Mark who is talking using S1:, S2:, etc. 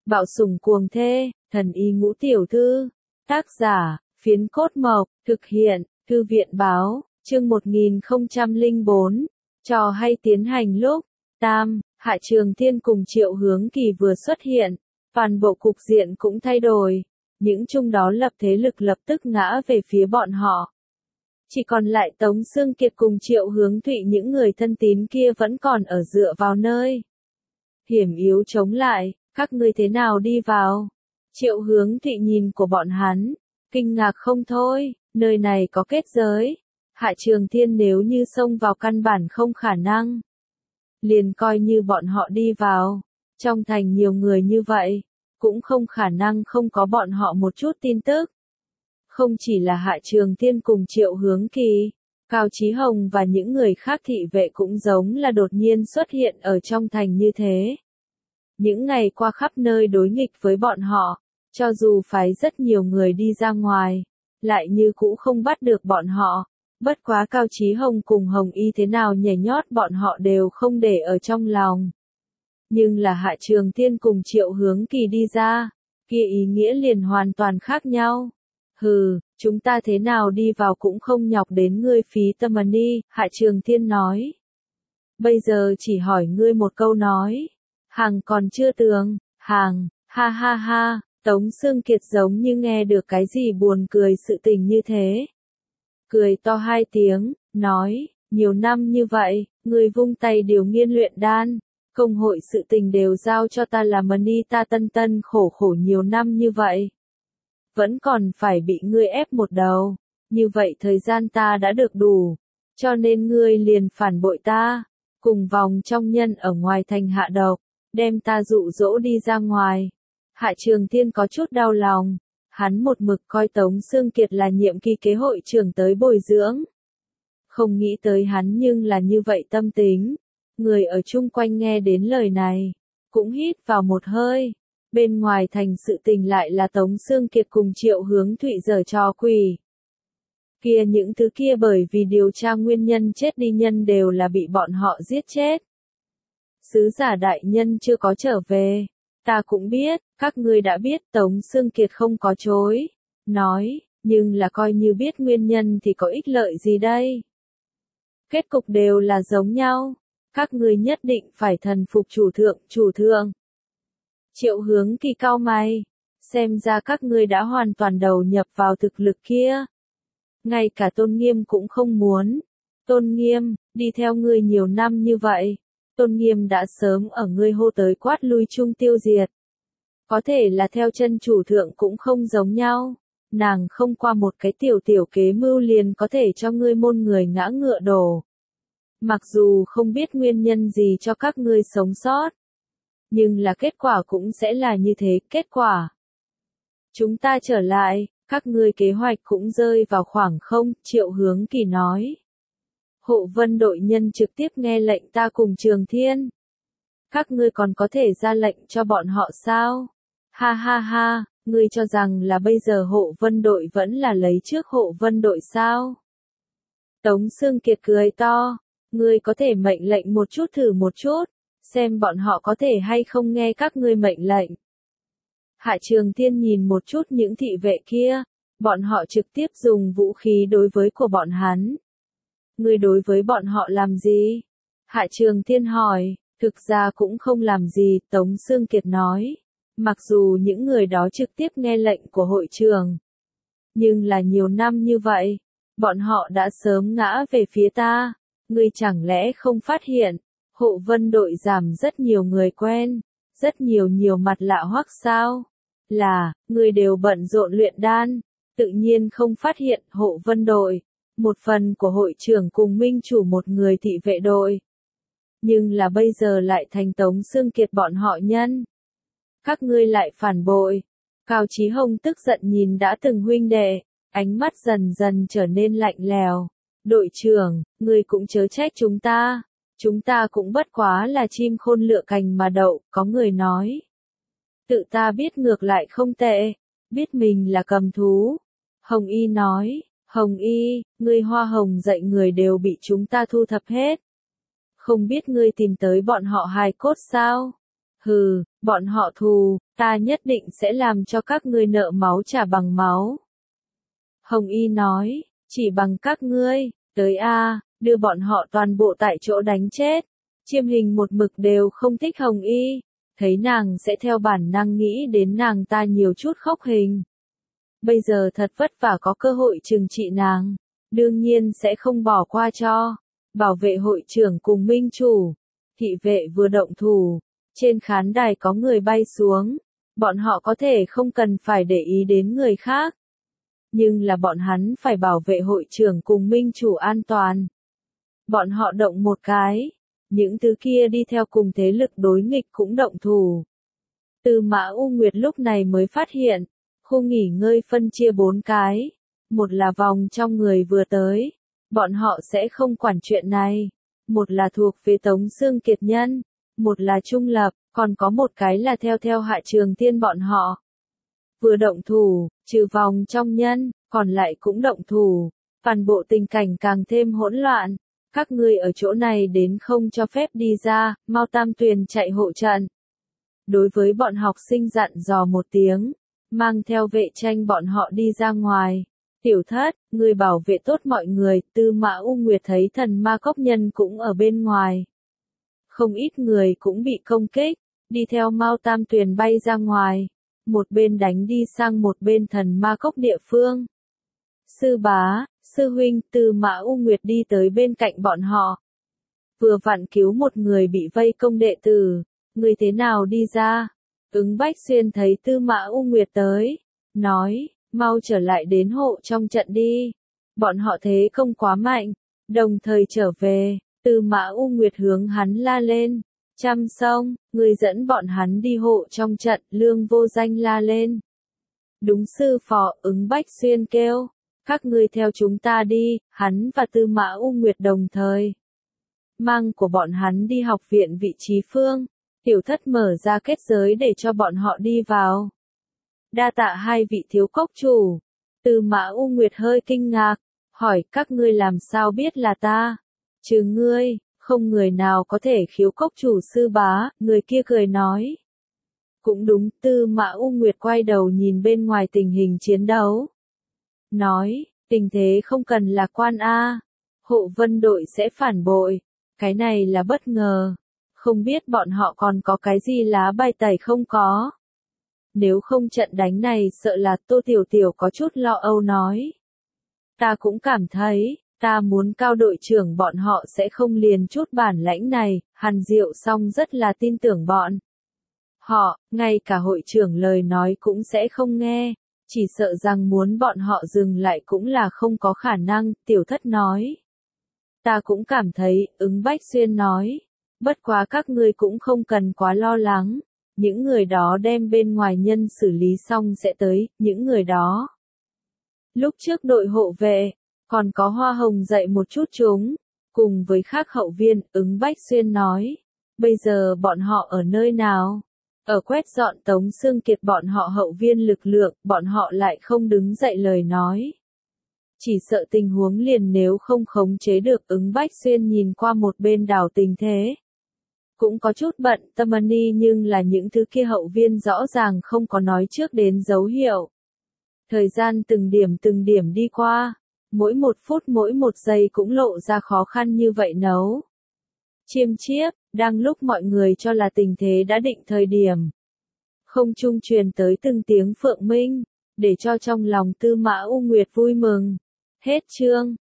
S1: Bạo sủng cuồng thê, thần y ngũ tiểu thư. Tác giả, Phiến Cốt Mộc, thực hiện, Thư viện báo, chương 1004. Trò hay tiến hành lúc. Tam, Hạ Trường Thiên cùng Triệu Hướng Kỳ vừa xuất hiện, toàn bộ cục diện cũng thay đổi. Những chung đó lập thế lực lập tức ngã về phía bọn họ. Chỉ còn lại Tống Xương Kiệt cùng Triệu Hướng Thụy, những người thân tín kia vẫn còn ở dựa vào nơi hiểm yếu chống lại. Các ngươi thế nào đi vào? Triệu Hướng Thụy nhìn của bọn hắn, kinh ngạc không thôi, nơi này có kết giới. Hạ Trường Thiên nếu như xông vào căn bản không khả năng. Liền coi như bọn họ đi vào, trong thành nhiều người như vậy, cũng không khả năng không có bọn họ một chút tin tức. Không chỉ là Hạ Trường Thiên cùng Triệu Hướng Kỳ, Cao Chí Hồng và những người khác thị vệ cũng giống là đột nhiên xuất hiện ở trong thành như thế. Những ngày qua khắp nơi đối nghịch với bọn họ, cho dù phái rất nhiều người đi ra ngoài, lại như cũ không bắt được bọn họ. Bất quá Cao Chí Hồng cùng Hồng Y thế nào nhảy nhót bọn họ đều không để ở trong lòng. Nhưng là Hạ Trường Thiên cùng Triệu Hướng Kỳ đi ra, kia ý nghĩa liền hoàn toàn khác nhau. Hừ, chúng ta thế nào đi vào cũng không nhọc đến ngươi phí tâm đi, Hạ Trường Thiên nói. Bây giờ chỉ hỏi ngươi một câu nói. Hàng còn chưa tường, hàng, ha ha ha, Tống Xương Kiệt giống như nghe được cái gì buồn cười sự tình như thế. Cười to hai tiếng, nói, nhiều năm như vậy, ngươi vung tay điều nghiên luyện đan, công hội sự tình đều giao cho ta làm đi, ta tân tân khổ khổ nhiều năm như vậy. Vẫn còn phải bị ngươi ép một đầu, như vậy thời gian ta đã được đủ, cho nên ngươi liền phản bội ta, cùng vòng trong nhân ở ngoài thành hạ độc, đem ta dụ dỗ đi ra ngoài. Hạ Trường Thiên có chút đau lòng, hắn một mực coi Tống Xương Kiệt là nhiệm kỳ kế hội trưởng tới bồi dưỡng. Không nghĩ tới hắn nhưng là như vậy tâm tính. Người ở chung quanh nghe đến lời này, cũng hít vào một hơi. Bên ngoài thành sự tình lại là Tống Xương Kiệt cùng Triệu Hướng Thụy giở trò quỷ. Kia những thứ kia bởi vì điều tra nguyên nhân chết đi nhân đều là bị bọn họ giết chết. Sứ giả đại nhân chưa có trở về. Ta cũng biết, các ngươi đã biết Tống Xương Kiệt không có chối. Nói, nhưng là coi như biết nguyên nhân thì có ích lợi gì đây? Kết cục đều là giống nhau. Các ngươi nhất định phải thần phục chủ thượng. Triệu Hướng Kỳ cau mày. Xem ra các ngươi đã hoàn toàn đầu nhập vào thực lực kia. Ngay cả Tôn Nghiêm cũng không muốn. Tôn Nghiêm, đi theo ngươi nhiều năm như vậy. Tôn Nghiêm đã sớm ở ngươi hô tới quát lui chung tiêu diệt. Có thể là theo chân chủ thượng cũng không giống nhau. Nàng không qua một cái tiểu kế mưu liền có thể cho ngươi môn người ngã ngựa đổ. Mặc dù không biết nguyên nhân gì cho các ngươi sống sót. Nhưng là kết quả cũng sẽ là như thế, kết quả. Chúng ta trở lại, các ngươi kế hoạch cũng rơi vào khoảng không, Triệu Hướng Kỳ nói. Hộ Vân đội nhân trực tiếp nghe lệnh ta cùng Trường Thiên. Các ngươi còn có thể ra lệnh cho bọn họ sao? Ha ha ha, ngươi cho rằng là bây giờ Hộ Vân đội vẫn là lấy trước Hộ Vân đội sao? Tống Xương Kiệt cười to, ngươi có thể mệnh lệnh một chút thử một chút, xem bọn họ có thể hay không nghe các ngươi mệnh lệnh. Hạ Trường Thiên nhìn một chút những thị vệ kia, bọn họ trực tiếp dùng vũ khí đối với của bọn hắn. Ngươi đối với bọn họ làm gì? Hạ Trường Thiên hỏi, thực ra cũng không làm gì, Tống Xương Kiệt nói. Mặc dù những người đó trực tiếp nghe lệnh của hội trường. Nhưng là nhiều năm như vậy, bọn họ đã sớm ngã về phía ta. Ngươi chẳng lẽ không phát hiện, Hộ Vân đội giảm rất nhiều người quen, rất nhiều mặt lạ hoắc sao? Là, ngươi đều bận rộn luyện đan, tự nhiên không phát hiện Hộ Vân đội. Một phần của hội trưởng cùng minh chủ một người thị vệ đội. Nhưng là bây giờ lại thành Tống Xương Kiệt bọn họ nhân. Các ngươi lại phản bội. Cao Chí Hồng tức giận nhìn đã từng huynh đệ, ánh mắt dần dần trở nên lạnh lèo. Đội trưởng, ngươi cũng chớ trách chúng ta cũng bất quá là chim khôn lựa cành mà đậu, có người nói. Tự ta biết ngược lại không tệ, biết mình là cầm thú. Hồng Y nói. Hồng Y, ngươi hoa hồng dạy người đều bị chúng ta thu thập hết. Không biết ngươi tìm tới bọn họ hài cốt sao? Hừ, bọn họ thù, ta nhất định sẽ làm cho các ngươi nợ máu trả bằng máu. Hồng Y nói, chỉ bằng các ngươi, tới a, đưa bọn họ toàn bộ tại chỗ đánh chết. Chiêm Hình một mực đều không thích Hồng Y, thấy nàng sẽ theo bản năng nghĩ đến nàng ta nhiều chút khóc hình. Bây giờ thật vất vả có cơ hội trừng trị nàng, đương nhiên sẽ không bỏ qua cho. Bảo vệ hội trưởng cùng minh chủ, thị vệ vừa động thủ, trên khán đài có người bay xuống, bọn họ có thể không cần phải để ý đến người khác. Nhưng là bọn hắn phải bảo vệ hội trưởng cùng minh chủ an toàn. Bọn họ động một cái, những thứ kia đi theo cùng thế lực đối nghịch cũng động thủ. Tư Mã U Nguyệt lúc này mới phát hiện, khu nghỉ ngơi phân chia 4 cái, một là vòng trong người vừa tới, bọn họ sẽ không quản chuyện này, một là thuộc về Tống Xương Kiệt nhân, một là trung lập, còn có một cái là theo Hạ Trường Tiên bọn họ. Vừa động thủ, trừ vòng trong nhân, còn lại cũng động thủ, toàn bộ tình cảnh càng thêm hỗn loạn. Các ngươi ở chỗ này đến không cho phép đi ra, mau Tam Tuyền chạy hộ trận. Đối với bọn học sinh dặn dò một tiếng, mang theo vệ tranh bọn họ đi ra ngoài. Tiểu Thất, người bảo vệ tốt mọi người, Tư Mã U Nguyệt thấy thần ma cốc nhân cũng ở bên ngoài. Không ít người cũng bị công kích, đi theo Mao Tam Tuyền bay ra ngoài, một bên đánh đi sang một bên thần ma cốc địa phương. Sư bá, sư huynh, Tư Mã U Nguyệt đi tới bên cạnh bọn họ. Vừa vặn cứu một người bị vây công đệ tử, người thế nào đi ra? Ứng Bách Xuyên thấy Tư Mã U Nguyệt tới, nói, mau trở lại đến hộ trong trận đi. Bọn họ thế không quá mạnh, đồng thời trở về, Tư Mã U Nguyệt hướng hắn la lên. Trăm Sông, người dẫn bọn hắn đi hộ trong trận, Lương Vô Danh la lên. Đúng sư phó, Ứng Bách Xuyên kêu, các ngươi theo chúng ta đi, hắn và Tư Mã U Nguyệt đồng thời. Mang của bọn hắn đi học viện vị trí phương, Tiểu Thất mở ra kết giới để cho bọn họ đi vào. Đa tạ hai vị thiếu cốc chủ. Tư Mã U Nguyệt hơi kinh ngạc, hỏi các ngươi làm sao biết là ta? Trừ ngươi, không người nào có thể khiếu cốc chủ sư bá, người kia cười nói. Cũng đúng, Tư Mã U Nguyệt quay đầu nhìn bên ngoài tình hình chiến đấu. Nói, tình thế không cần lạc quan a, hộ vân đội sẽ phản bội, cái này là bất ngờ, không biết bọn họ còn có cái gì lá bài tẩy không có. Nếu không trận đánh này sợ là Tô Tiểu Tiểu có chút lo âu nói. Ta cũng cảm thấy, ta muốn Cao đội trưởng bọn họ sẽ không liền chút bản lãnh này, Hàn Diệu Song rất là tin tưởng bọn họ, ngay cả hội trưởng lời nói cũng sẽ không nghe. Chỉ sợ rằng muốn bọn họ dừng lại cũng là không có khả năng, Tiểu Thất nói. Ta cũng cảm thấy, Ứng Bách Xuyên nói. Bất quá các ngươi cũng không cần quá lo lắng. Những người đó đem bên ngoài nhân xử lý xong sẽ tới, những người đó. Lúc trước đội hộ vệ, còn có Hoa Hồng dạy một chút chúng. Cùng với khác hậu viên, Ứng Bách Xuyên nói. Bây giờ bọn họ ở nơi nào? Ở quét dọn Tống Xương Kiệt bọn họ hậu viên lực lượng, bọn họ lại không đứng dậy lời nói. Chỉ sợ tình huống liền nếu không khống chế được. Ứng Bách Xuyên nhìn qua một bên đảo tình thế. Cũng có chút bận tâm ni nhưng là những thứ kia hậu viên rõ ràng không có nói trước đến dấu hiệu. Thời gian từng điểm đi qua, mỗi một phút mỗi một giây cũng lộ ra khó khăn như vậy nấu. Chiêm chiếp, đang lúc mọi người cho là tình thế đã định thời điểm. Không trung truyền tới từng tiếng phượng minh, để cho trong lòng Tư Mã U Nguyệt vui mừng. Hết chương.